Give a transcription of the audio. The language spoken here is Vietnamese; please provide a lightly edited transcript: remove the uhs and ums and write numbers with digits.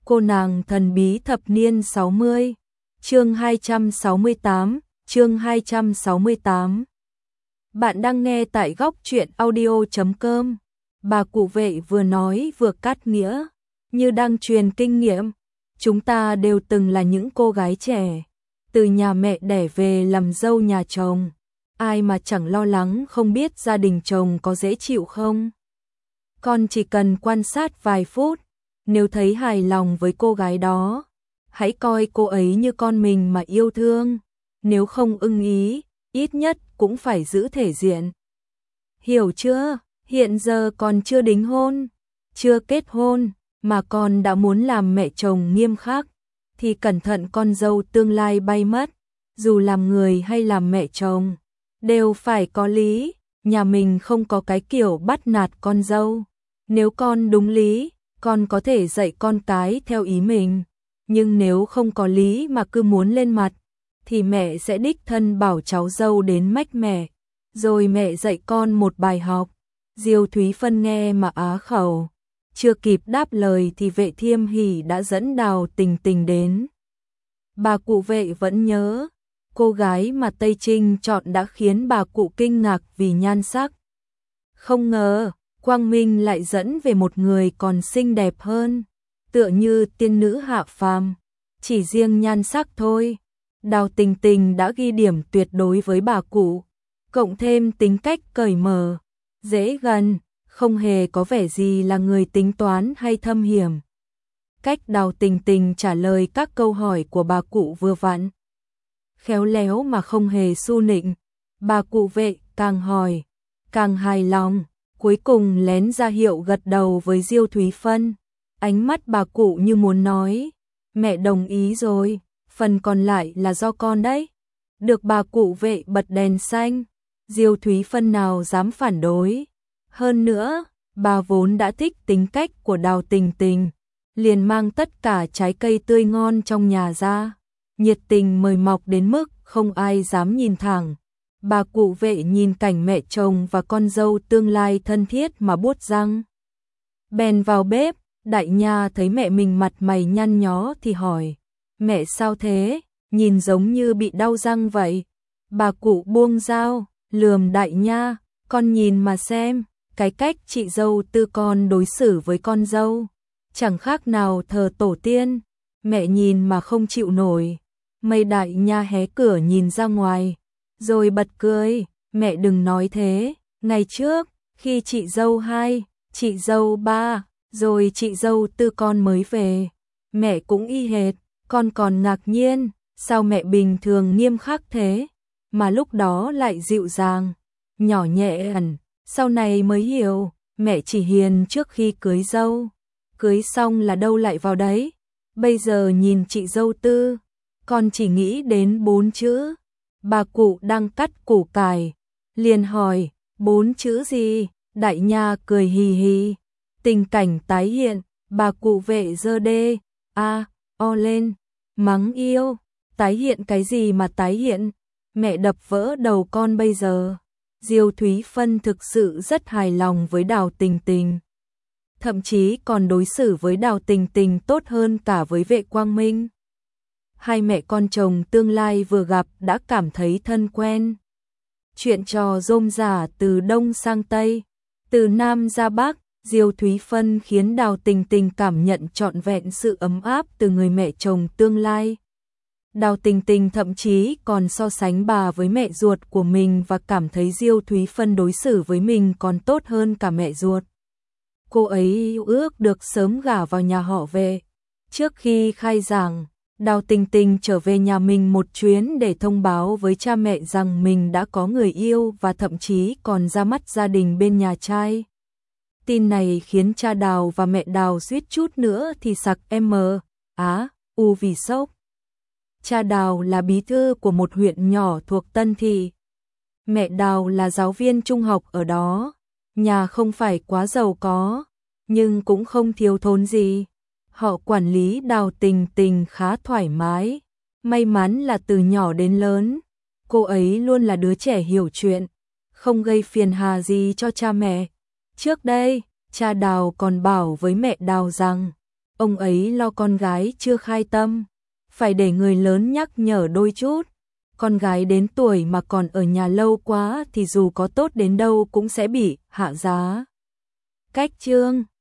Cô nàng thần bí thập niên 60, chương 268, chương 268. Bạn đang nghe tại góc truyện audio.com. Bà cụ vệ vừa nói vừa cắt nghĩa, như đang truyền kinh nghiệm. Chúng ta đều từng là những cô gái trẻ, từ nhà mẹ đẻ về làm dâu nhà chồng. Ai mà chẳng lo lắng không biết gia đình chồng có dễ chịu không. Con chỉ cần quan sát vài phút, nếu thấy hài lòng với cô gái đó, hãy coi cô ấy như con mình mà yêu thương. Nếu không ưng ý, ít nhất cũng phải giữ thể diện. Hiểu chưa? Hiện giờ còn chưa đính hôn, chưa kết hôn, mà con đã muốn làm mẹ chồng nghiêm khắc, thì cẩn thận con dâu tương lai bay mất. Dù làm người hay làm mẹ chồng, đều phải có lý. Nhà mình không có cái kiểu bắt nạt con dâu. Nếu con đúng lý, con có thể dạy con cái theo ý mình. Nhưng nếu không có lý mà cứ muốn lên mặt, thì mẹ sẽ đích thân bảo cháu dâu đến mách mẹ, rồi mẹ dạy con một bài học. Diêu Thúy Phân nghe mà á khẩu, chưa kịp đáp lời thì Vệ Thiêm Hỷ đã dẫn Đào Tình Tình đến. Bà cụ Vệ vẫn nhớ, cô gái mà Tây Trinh chọn đã khiến bà cụ kinh ngạc vì nhan sắc. Không ngờ, Quang Minh lại dẫn về một người còn xinh đẹp hơn, tựa như tiên nữ hạ phàm. Chỉ riêng nhan sắc thôi, Đào Tình Tình đã ghi điểm tuyệt đối với bà cụ, cộng thêm tính cách cởi mở, dễ gần, không hề có vẻ gì là người tính toán hay thâm hiểm. Cách Đào Tình Tình trả lời các câu hỏi của bà cụ vừa vặn, khéo léo mà không hề su nịnh. Bà cụ Vệ càng hỏi càng hài lòng, cuối cùng lén ra hiệu gật đầu với Diêu Thúy Phân. Ánh mắt bà cụ như muốn nói, mẹ đồng ý rồi, phần còn lại là do con đấy. Được bà cụ Vệ bật đèn xanh, Diêu Thúy Phân nào dám phản đối. Hơn nữa, bà vốn đã thích tính cách của Đào Tình Tình, liền mang tất cả trái cây tươi ngon trong nhà ra, nhiệt tình mời mọc đến mức không ai dám nhìn thẳng. Bà cụ Vệ nhìn cảnh mẹ chồng và con dâu tương lai thân thiết mà buốt răng. Bèn vào bếp, Đại Nha thấy mẹ mình mặt mày nhăn nhó thì hỏi, mẹ sao thế, nhìn giống như bị đau răng vậy. Bà cụ buông dao, lườm Đại Nha, con nhìn mà xem, cái cách chị dâu Tư con đối xử với con dâu, chẳng khác nào thờ tổ tiên, mẹ nhìn mà không chịu nổi. Mây Đại Nha hé cửa nhìn ra ngoài, rồi bật cười, mẹ đừng nói thế, ngày trước, khi chị dâu 2, chị dâu 3, rồi chị dâu Tư con mới về, mẹ cũng y hệt, con còn ngạc nhiên, sao mẹ bình thường nghiêm khắc thế, mà lúc đó lại dịu dàng, nhỏ nhẹ ẩn, sau này mới hiểu, mẹ chỉ hiền trước khi cưới dâu, cưới xong là đâu lại vào đấy. Bây giờ nhìn chị dâu Tư, con chỉ nghĩ đến 4 chữ. Bà cụ đang cắt củ cải, liền hỏi, 4 chữ gì? Đại Nha cười hì hì. Tình cảnh tái hiện, bà cụ Vệ giơ đê, o lên, mắng yêu. Tái hiện cái gì mà tái hiện? Mẹ đập vỡ đầu con bây giờ. Diêu Thúy Phân thực sự rất hài lòng với Đào Tình Tình, thậm chí còn đối xử với Đào Tình Tình tốt hơn cả với Vệ Quang Minh. Hai mẹ con chồng tương lai vừa gặp đã cảm thấy thân quen. Chuyện trò rôm rả từ Đông sang Tây, từ Nam ra Bắc, Diêu Thúy Phân khiến Đào Tình Tình cảm nhận trọn vẹn sự ấm áp từ người mẹ chồng tương lai. Đào Tình Tình thậm chí còn so sánh bà với mẹ ruột của mình và cảm thấy Diêu Thúy Phân đối xử với mình còn tốt hơn cả mẹ ruột. Cô ấy ước được sớm gả vào nhà họ Vệ. Trước khi khai giảng, Đào Tình Tình trở về nhà mình một chuyến để thông báo với cha mẹ rằng mình đã có người yêu và thậm chí còn ra mắt gia đình bên nhà trai. Tin này khiến cha Đào và mẹ Đào suýt chút nữa thì sặc u vì sốc. Cha Đào là bí thư của một huyện nhỏ thuộc Tân Thị. Mẹ Đào là giáo viên trung học ở đó. Nhà không phải quá giàu có, nhưng cũng không thiếu thốn gì. Họ quản lý Đào Tình Tình khá thoải mái. May mắn là từ nhỏ đến lớn, cô ấy luôn là đứa trẻ hiểu chuyện, không gây phiền hà gì cho cha mẹ. Trước đây, cha Đào còn bảo với mẹ Đào rằng, Ông ấy lo con gái chưa khai tâm, phải để người lớn nhắc nhở đôi chút. Con gái đến tuổi mà còn ở nhà lâu quá thì dù có tốt đến đâu cũng sẽ bị hạ giá. Cách chương